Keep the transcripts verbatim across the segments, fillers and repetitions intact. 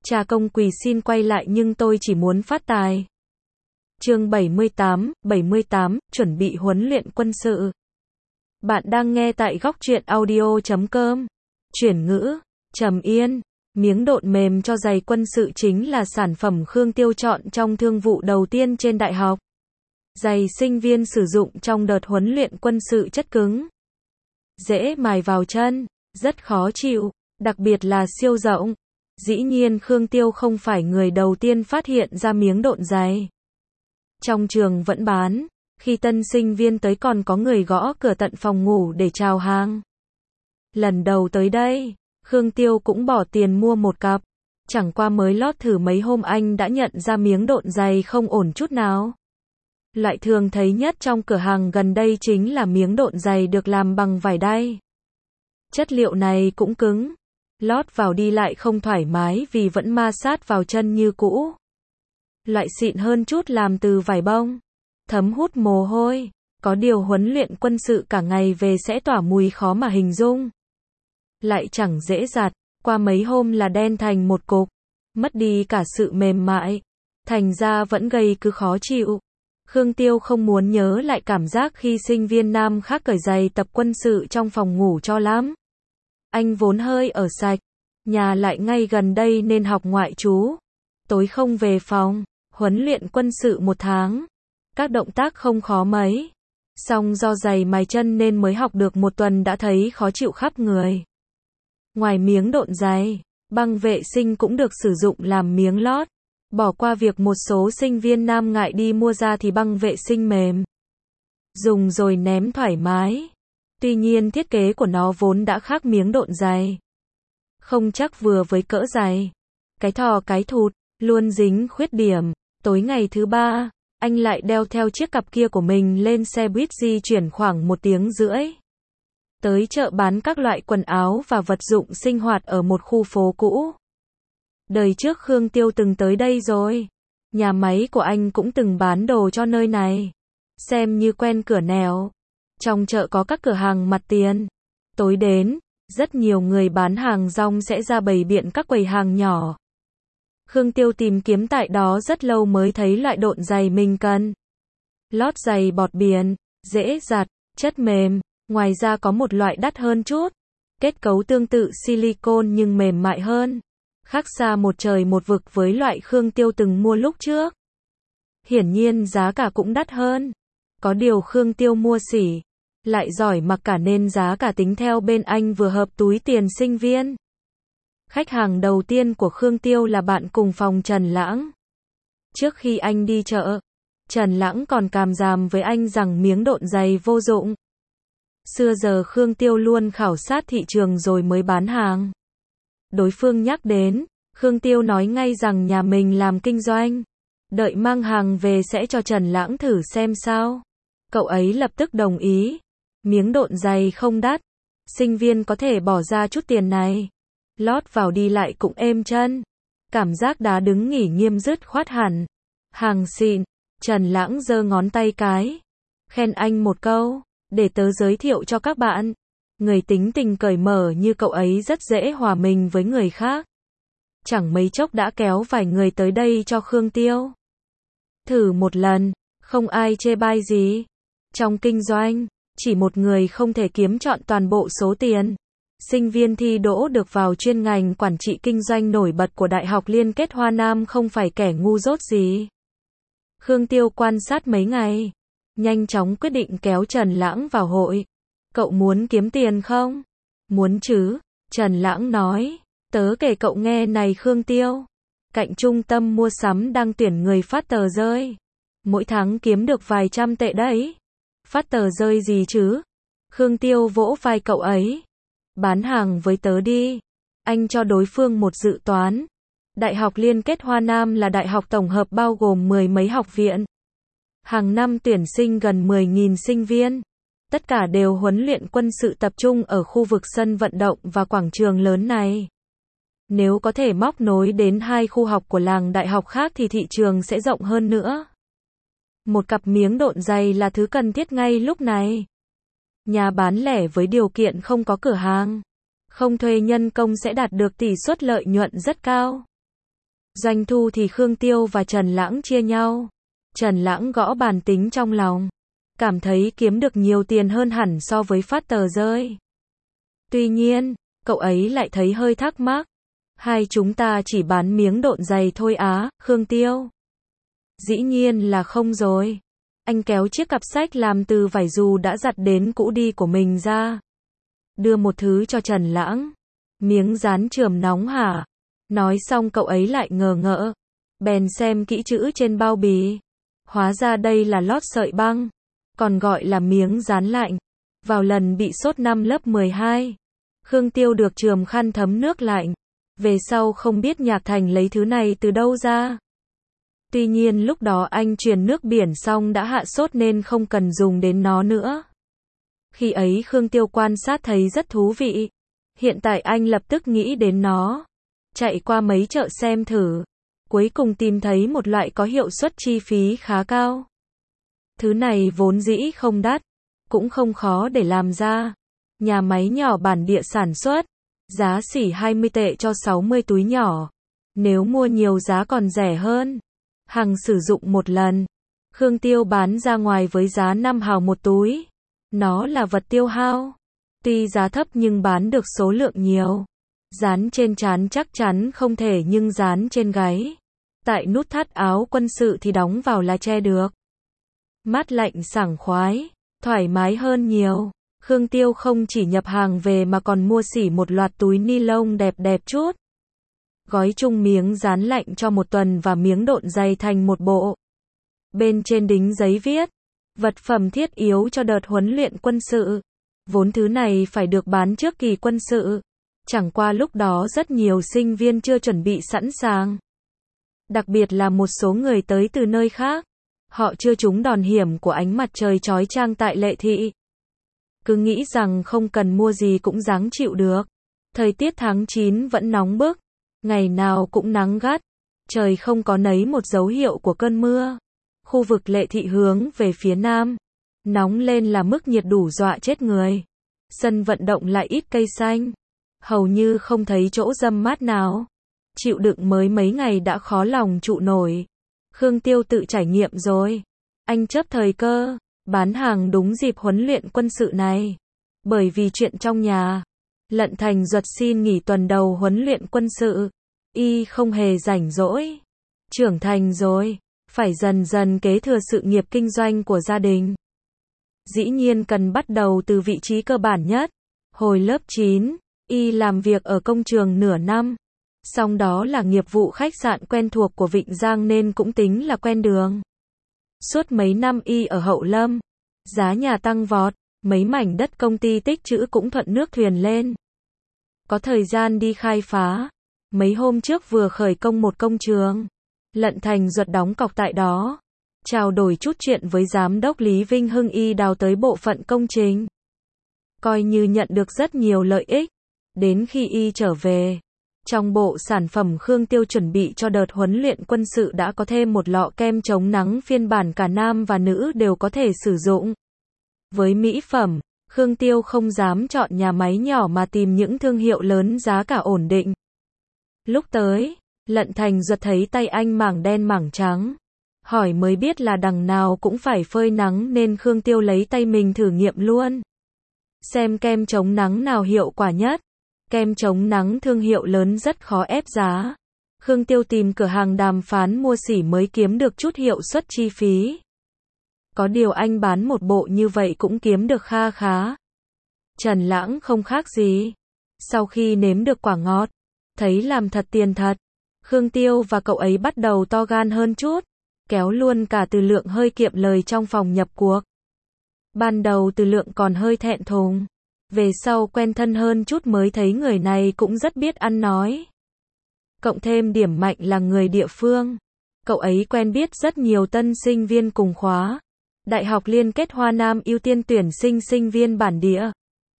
Cha công quỳ xin quay lại nhưng tôi chỉ muốn phát tài. Chương bảy mươi tám, bảy mươi tám, chuẩn bị huấn luyện quân sự. Bạn đang nghe tại góc truyện audio chấm com. Chuyển ngữ, Trầm Yên. Miếng độn mềm cho giày quân sự chính là sản phẩm Khương Tiêu chọn trong thương vụ đầu tiên trên đại học. Giày sinh viên sử dụng trong đợt huấn luyện quân sự chất cứng, dễ mài vào chân, rất khó chịu, đặc biệt là siêu rộng. Dĩ nhiên Khương Tiêu không phải người đầu tiên phát hiện ra miếng độn giày. Trong trường vẫn bán, khi tân sinh viên tới còn có người gõ cửa tận phòng ngủ để chào hàng. Lần đầu tới đây, Khương Tiêu cũng bỏ tiền mua một cặp. Chẳng qua mới lót thử mấy hôm anh đã nhận ra miếng độn giày không ổn chút nào. Loại thường thấy nhất trong cửa hàng gần đây chính là miếng độn giày được làm bằng vải đay. Chất liệu này cũng cứng, lót vào đi lại không thoải mái vì vẫn ma sát vào chân như cũ. Loại xịn hơn chút làm từ vải bông, thấm hút mồ hôi, có điều huấn luyện quân sự cả ngày về sẽ tỏa mùi khó mà hình dung. Lại chẳng dễ giặt, qua mấy hôm là đen thành một cục, mất đi cả sự mềm mại, thành ra vẫn gây cứ khó chịu. Khương Tiêu không muốn nhớ lại cảm giác khi sinh viên nam khác cởi giày tập quân sự trong phòng ngủ cho lắm. Anh vốn hơi ở sạch, nhà lại ngay gần đây nên học ngoại trú. Tối không về phòng, huấn luyện quân sự một tháng. Các động tác không khó mấy. Song do giày mài chân nên mới học được một tuần đã thấy khó chịu khắp người. Ngoài miếng độn giày, băng vệ sinh cũng được sử dụng làm miếng lót. Bỏ qua việc một số sinh viên nam ngại đi mua ra thì băng vệ sinh mềm, dùng rồi ném thoải mái. Tuy nhiên thiết kế của nó vốn đã khác miếng độn giày, không chắc vừa với cỡ giày. Cái thò cái thụt, luôn dính khuyết điểm. Tối ngày thứ ba, anh lại đeo theo chiếc cặp kia của mình lên xe buýt di chuyển khoảng một tiếng rưỡi. Tới chợ bán các loại quần áo và vật dụng sinh hoạt ở một khu phố cũ. Đời trước Khương Tiêu từng tới đây rồi. Nhà máy của anh cũng từng bán đồ cho nơi này. Xem như quen cửa nẻo. Trong chợ có các cửa hàng mặt tiền. Tối đến, rất nhiều người bán hàng rong sẽ ra bày biện các quầy hàng nhỏ. Khương Tiêu tìm kiếm tại đó rất lâu mới thấy loại độn giày mình cần. Lót giày bọt biển, dễ giặt, chất mềm. Ngoài ra có một loại đắt hơn chút. Kết cấu tương tự silicone nhưng mềm mại hơn. Khác xa một trời một vực với loại Khương Tiêu từng mua lúc trước. Hiển nhiên giá cả cũng đắt hơn. Có điều Khương Tiêu mua xỉ, lại giỏi mặc cả nên giá cả tính theo bên anh vừa hợp túi tiền sinh viên. Khách hàng đầu tiên của Khương Tiêu là bạn cùng phòng Trần Lãng. Trước khi anh đi chợ, Trần Lãng còn càm ràm với anh rằng miếng độn giày vô dụng. Xưa giờ Khương Tiêu luôn khảo sát thị trường rồi mới bán hàng. Đối phương nhắc đến, Khương Tiêu nói ngay rằng nhà mình làm kinh doanh. Đợi mang hàng về sẽ cho Trần Lãng thử xem sao. Cậu ấy lập tức đồng ý. Miếng độn giày không đắt. Sinh viên có thể bỏ ra chút tiền này. Lót vào đi lại cũng êm chân. Cảm giác đá đứng nghỉ nghiêm dứt khoát hẳn. Hàng xịn. Trần Lãng giơ ngón tay cái. Khen anh một câu. Để tớ giới thiệu cho các bạn. Người tính tình cởi mở như cậu ấy rất dễ hòa mình với người khác. Chẳng mấy chốc đã kéo vài người tới đây cho Khương Tiêu. Thử một lần, không ai chê bai gì. Trong kinh doanh, chỉ một người không thể kiếm trọn toàn bộ số tiền. Sinh viên thi đỗ được vào chuyên ngành quản trị kinh doanh nổi bật của Đại học Liên kết Hoa Nam không phải kẻ ngu dốt gì. Khương Tiêu quan sát mấy ngày, nhanh chóng quyết định kéo Trần Lãng vào hội. Cậu muốn kiếm tiền không? Muốn chứ, Trần Lãng nói. Tớ kể cậu nghe này Khương Tiêu. Cạnh trung tâm mua sắm đang tuyển người phát tờ rơi. Mỗi tháng kiếm được vài trăm tệ đấy. Phát tờ rơi gì chứ? Khương Tiêu vỗ vai cậu ấy. Bán hàng với tớ đi. Anh cho đối phương một dự toán. Đại học Liên kết Hoa Nam là đại học tổng hợp bao gồm mười mấy học viện. Hàng năm tuyển sinh gần mười nghìn sinh viên. Tất cả đều huấn luyện quân sự tập trung ở khu vực sân vận động và quảng trường lớn này. Nếu có thể móc nối đến hai khu học của làng đại học khác thì thị trường sẽ rộng hơn nữa. Một cặp miếng độn giày là thứ cần thiết ngay lúc này. Nhà bán lẻ với điều kiện không có cửa hàng, không thuê nhân công sẽ đạt được tỷ suất lợi nhuận rất cao. Doanh thu thì Khương Tiêu và Trần Lãng chia nhau. Trần Lãng gõ bàn tính trong lòng, cảm thấy kiếm được nhiều tiền hơn hẳn so với phát tờ rơi. Tuy nhiên, cậu ấy lại thấy hơi thắc mắc. Hai chúng ta chỉ bán miếng độn giày thôi á, Khương Tiêu? Dĩ nhiên là không rồi. Anh kéo chiếc cặp sách làm từ vải dù đã giặt đến cũ đi của mình ra. Đưa một thứ cho Trần Lãng. Miếng dán chườm nóng hả? Nói xong cậu ấy lại ngờ ngợ. Bèn xem kỹ chữ trên bao bì. Hóa ra đây là lót sợi băng. Còn gọi là miếng dán lạnh. Vào lần bị sốt năm lớp mười hai, Khương Tiêu được chườm khăn thấm nước lạnh. Về sau không biết Nhạc Thành lấy thứ này từ đâu ra. Tuy nhiên lúc đó anh truyền nước biển xong đã hạ sốt nên không cần dùng đến nó nữa. Khi ấy Khương Tiêu quan sát thấy rất thú vị. Hiện tại anh lập tức nghĩ đến nó. Chạy qua mấy chợ xem thử. Cuối cùng tìm thấy một loại có hiệu suất chi phí khá cao. Thứ này vốn dĩ không đắt, cũng không khó để làm ra. Nhà máy nhỏ bản địa sản xuất. Giá xỉ hai mươi tệ cho sáu mươi túi nhỏ. Nếu mua nhiều giá còn rẻ hơn. Hàng sử dụng một lần. Khương Tiêu bán ra ngoài với giá năm hào một túi. Nó là vật tiêu hao. Tuy giá thấp nhưng bán được số lượng nhiều. Dán trên trán chắc chắn không thể nhưng dán trên gáy. Tại nút thắt áo quân sự thì đóng vào là che được. Mát lạnh sảng khoái. Thoải mái hơn nhiều. Khương Tiêu không chỉ nhập hàng về mà còn mua xỉ một loạt túi ni lông đẹp đẹp chút. Gói chung miếng dán lạnh cho một tuần và miếng độn giày thành một bộ. Bên trên đính giấy viết. Vật phẩm thiết yếu cho đợt huấn luyện quân sự. Vốn thứ này phải được bán trước kỳ quân sự. Chẳng qua lúc đó rất nhiều sinh viên chưa chuẩn bị sẵn sàng. Đặc biệt là một số người tới từ nơi khác. Họ chưa trúng đòn hiểm của ánh mặt trời chói chang tại Lệ Thị. Cứ nghĩ rằng không cần mua gì cũng ráng chịu được. Thời tiết tháng chín vẫn nóng bức. Ngày nào cũng nắng gắt. Trời không có nấy một dấu hiệu của cơn mưa. Khu vực Lệ Thị hướng về phía nam. Nóng lên là mức nhiệt đủ dọa chết người. Sân vận động lại ít cây xanh. Hầu như không thấy chỗ râm mát nào. Chịu đựng mới mấy ngày đã khó lòng trụ nổi. Khương Tiêu tự trải nghiệm rồi. Anh chấp thời cơ. Bán hàng đúng dịp huấn luyện quân sự này. Bởi vì chuyện trong nhà. Lận Thành Duật xin nghỉ tuần đầu huấn luyện quân sự. Y không hề rảnh rỗi. Trưởng thành rồi. Phải dần dần kế thừa sự nghiệp kinh doanh của gia đình. Dĩ nhiên cần bắt đầu từ vị trí cơ bản nhất. Hồi lớp chín, Y làm việc ở công trường nửa năm. Xong đó là nghiệp vụ khách sạn quen thuộc của Vịnh Giang nên cũng tính là quen đường. Suốt mấy năm Y ở Hậu Lâm. Giá nhà tăng vọt. Mấy mảnh đất công ty tích trữ cũng thuận nước thuyền lên. Có thời gian đi khai phá. Mấy hôm trước vừa khởi công một công trường. Lận Thành Duật đóng cọc tại đó. Trao đổi chút chuyện với giám đốc Lý Vinh Hưng Y đào tới bộ phận công trình. Coi như nhận được rất nhiều lợi ích. Đến khi Y trở về, trong bộ sản phẩm Khương Tiêu chuẩn bị cho đợt huấn luyện quân sự đã có thêm một lọ kem chống nắng phiên bản cả nam và nữ đều có thể sử dụng. Với mỹ phẩm, Khương Tiêu không dám chọn nhà máy nhỏ mà tìm những thương hiệu lớn giá cả ổn định. Lúc tới, Lận Thành Duật thấy tay anh mảng đen mảng trắng. Hỏi mới biết là đằng nào cũng phải phơi nắng nên Khương Tiêu lấy tay mình thử nghiệm luôn. Xem kem chống nắng nào hiệu quả nhất. Kem chống nắng thương hiệu lớn rất khó ép giá. Khương Tiêu tìm cửa hàng đàm phán mua xỉ mới kiếm được chút hiệu suất chi phí. Có điều anh bán một bộ như vậy cũng kiếm được kha khá. Trần Lãng không khác gì. Sau khi nếm được quả ngọt, thấy làm thật tiền thật. Khương Tiêu và cậu ấy bắt đầu to gan hơn chút. Kéo luôn cả Từ Lượng hơi kiệm lời trong phòng nhập cuộc. Ban đầu Từ Lượng còn hơi thẹn thùng. Về sau quen thân hơn chút mới thấy người này cũng rất biết ăn nói. Cộng thêm điểm mạnh là người địa phương. Cậu ấy quen biết rất nhiều tân sinh viên cùng khóa. Đại học liên kết Hoa Nam ưu tiên tuyển sinh sinh viên bản địa.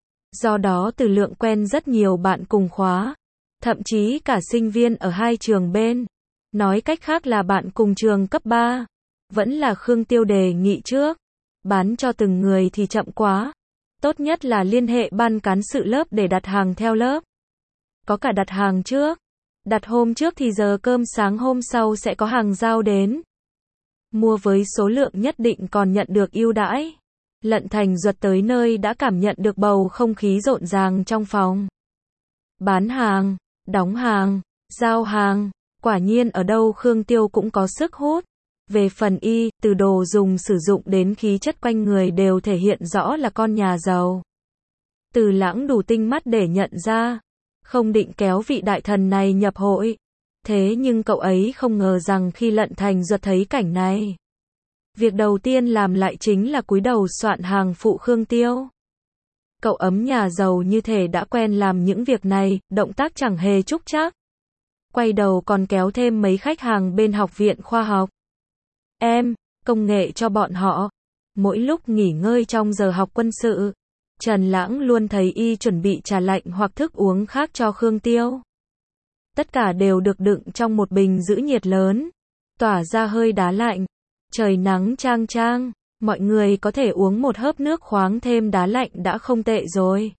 Do đó Từ Lượng quen rất nhiều bạn cùng khóa. Thậm chí cả sinh viên ở hai trường bên. Nói cách khác là bạn cùng trường cấp ba. Vẫn là Khương Tiêu đề nghị trước. Bán cho từng người thì chậm quá. Tốt nhất là liên hệ ban cán sự lớp để đặt hàng theo lớp. Có cả đặt hàng trước. Đặt hôm trước thì giờ cơm sáng hôm sau sẽ có hàng giao đến. Mua với số lượng nhất định còn nhận được ưu đãi. Lận Thành Duật tới nơi đã cảm nhận được bầu không khí rộn ràng trong phòng. Bán hàng, đóng hàng, giao hàng, quả nhiên ở đâu Khương Tiêu cũng có sức hút. Về phần y, từ đồ dùng sử dụng đến khí chất quanh người đều thể hiện rõ là con nhà giàu. Từ Lãng đủ tinh mắt để nhận ra, không định kéo vị đại thần này nhập hội. Thế nhưng cậu ấy không ngờ rằng khi Lận Thành Duật thấy cảnh này, việc đầu tiên làm lại chính là cúi đầu soạn hàng phụ Khương Tiêu. Cậu ấm nhà giàu như thể đã quen làm những việc này, động tác chẳng hề trúc trác. Quay đầu còn kéo thêm mấy khách hàng bên học viện khoa học. Em, công nghệ cho bọn họ. Mỗi lúc nghỉ ngơi trong giờ học quân sự, Trần Lãng luôn thấy y chuẩn bị trà lạnh hoặc thức uống khác cho Khương Tiêu. Tất cả đều được đựng trong một bình giữ nhiệt lớn, tỏa ra hơi đá lạnh. Trời nắng chang chang, mọi người có thể uống một hớp nước khoáng thêm đá lạnh đã không tệ rồi.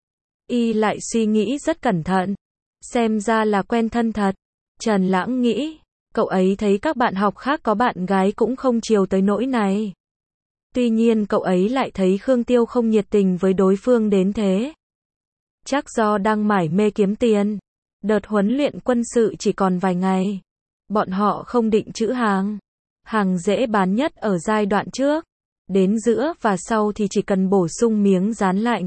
Y lại suy nghĩ rất cẩn thận, xem ra là quen thân thật. Trần Lãng nghĩ, cậu ấy thấy các bạn học khác có bạn gái cũng không chiều tới nỗi này. Tuy nhiên cậu ấy lại thấy Khương Tiêu không nhiệt tình với đối phương đến thế. Chắc do đang mải mê kiếm tiền. Đợt huấn luyện quân sự chỉ còn vài ngày. Bọn họ không định trữ hàng. Hàng dễ bán nhất ở giai đoạn trước. Đến giữa và sau thì chỉ cần bổ sung miếng dán lạnh.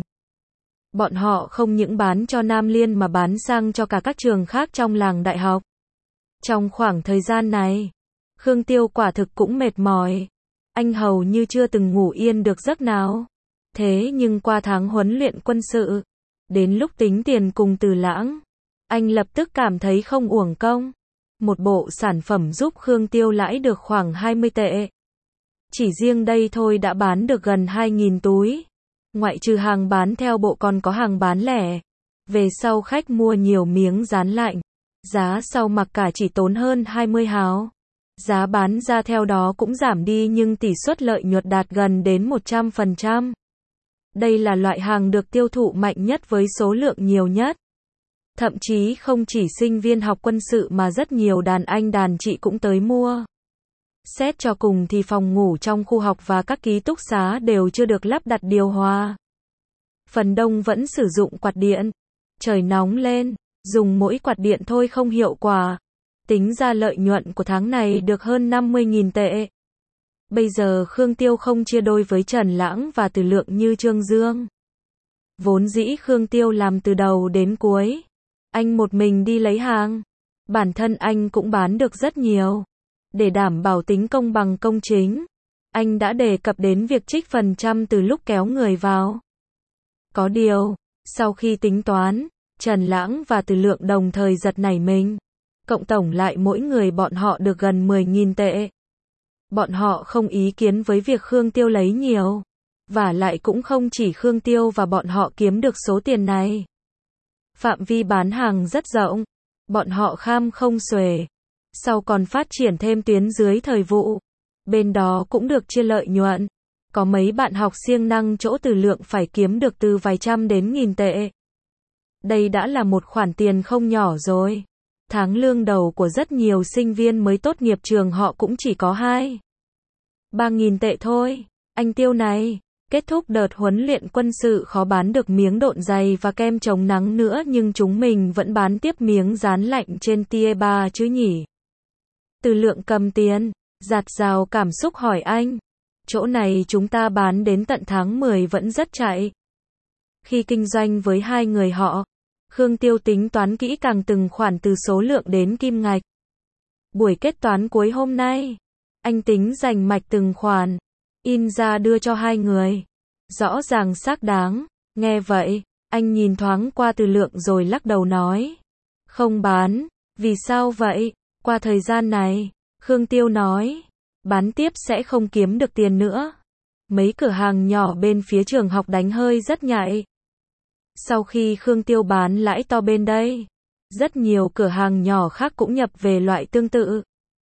Bọn họ không những bán cho Nam Liên mà bán sang cho cả các trường khác trong làng đại học. Trong khoảng thời gian này, Khương Tiêu quả thực cũng mệt mỏi. Anh hầu như chưa từng ngủ yên được giấc nào. Thế nhưng qua tháng huấn luyện quân sự, đến lúc tính tiền cùng Từ Lãng, anh lập tức cảm thấy không uổng công. Một bộ sản phẩm giúp Khương Tiêu lãi được khoảng hai mươi tệ. Chỉ riêng đây thôi đã bán được gần hai nghìn túi. Ngoại trừ hàng bán theo bộ còn có hàng bán lẻ. Về sau khách mua nhiều miếng dán lạnh. Giá sau mặc cả chỉ tốn hơn hai mươi hào. Giá bán ra theo đó cũng giảm đi nhưng tỷ suất lợi nhuận đạt gần đến một trăm phần trăm. Đây là loại hàng được tiêu thụ mạnh nhất với số lượng nhiều nhất. Thậm chí không chỉ sinh viên học quân sự mà rất nhiều đàn anh đàn chị cũng tới mua. Xét cho cùng thì phòng ngủ trong khu học và các ký túc xá đều chưa được lắp đặt điều hòa. Phần đông vẫn sử dụng quạt điện. Trời nóng lên, dùng mỗi quạt điện thôi không hiệu quả. Tính ra lợi nhuận của tháng này được hơn năm mươi nghìn tệ. Bây giờ Khương Tiêu không chia đôi với Trần Lãng và Từ Lượng như Trương Dương. Vốn dĩ Khương Tiêu làm từ đầu đến cuối. Anh một mình đi lấy hàng. Bản thân anh cũng bán được rất nhiều. Để đảm bảo tính công bằng công chính, anh đã đề cập đến việc trích phần trăm từ lúc kéo người vào. Có điều, sau khi tính toán, Trần Lãng và Từ Lượng đồng thời giật nảy mình. Cộng tổng lại mỗi người bọn họ được gần mười nghìn tệ. Bọn họ không ý kiến với việc Khương Tiêu lấy nhiều. Và lại cũng không chỉ Khương Tiêu và bọn họ kiếm được số tiền này. Phạm vi bán hàng rất rộng. Bọn họ kham không xuể. Sau còn phát triển thêm tuyến dưới thời vụ. Bên đó cũng được chia lợi nhuận. Có mấy bạn học siêng năng chỗ Từ Lượng phải kiếm được từ vài trăm đến nghìn tệ. Đây đã là một khoản tiền không nhỏ rồi. Tháng lương đầu của rất nhiều sinh viên mới tốt nghiệp trường họ cũng chỉ có hai, ba nghìn tệ thôi. Anh Tiêu này, kết thúc đợt huấn luyện quân sự khó bán được miếng độn giày và kem chống nắng nữa nhưng chúng mình vẫn bán tiếp miếng dán lạnh trên tier ba chứ nhỉ? Từ Lượng cầm tiền, dạt dào cảm xúc hỏi anh. Chỗ này chúng ta bán đến tận tháng mười vẫn rất chạy. Khi kinh doanh với hai người họ, Khương Tiêu tính toán kỹ càng từng khoản từ số lượng đến kim ngạch. Buổi kết toán cuối hôm nay, anh tính rành mạch từng khoản, in ra đưa cho hai người. Rõ ràng xác đáng. Nghe vậy, anh nhìn thoáng qua Từ Lượng rồi lắc đầu nói. Không bán. Vì sao vậy? Qua thời gian này, Khương Tiêu nói, bán tiếp sẽ không kiếm được tiền nữa. Mấy cửa hàng nhỏ bên phía trường học đánh hơi rất nhạy. Sau khi Khương Tiêu bán lãi to bên đây, rất nhiều cửa hàng nhỏ khác cũng nhập về loại tương tự.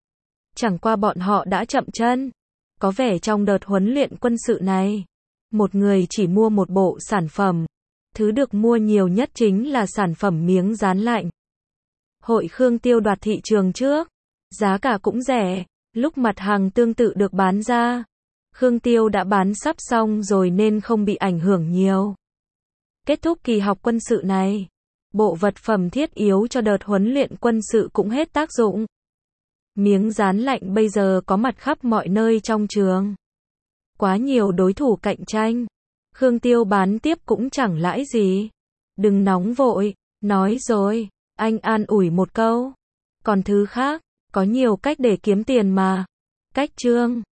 Chẳng qua bọn họ đã chậm chân. Có vẻ trong đợt huấn luyện quân sự này, một người chỉ mua một bộ sản phẩm. Thứ được mua nhiều nhất chính là sản phẩm miếng dán lạnh. Hội Khương Tiêu đoạt thị trường trước. Giá cả cũng rẻ. Lúc mặt hàng tương tự được bán ra, Khương Tiêu đã bán sắp xong rồi nên không bị ảnh hưởng nhiều. Kết thúc kỳ học quân sự này, bộ vật phẩm thiết yếu cho đợt huấn luyện quân sự cũng hết tác dụng. Miếng dán lạnh bây giờ có mặt khắp mọi nơi trong trường. Quá nhiều đối thủ cạnh tranh. Khương Tiêu bán tiếp cũng chẳng lãi gì. Đừng nóng vội, nói rồi, anh an ủi một câu. Còn thứ khác, có nhiều cách để kiếm tiền mà. Cách chương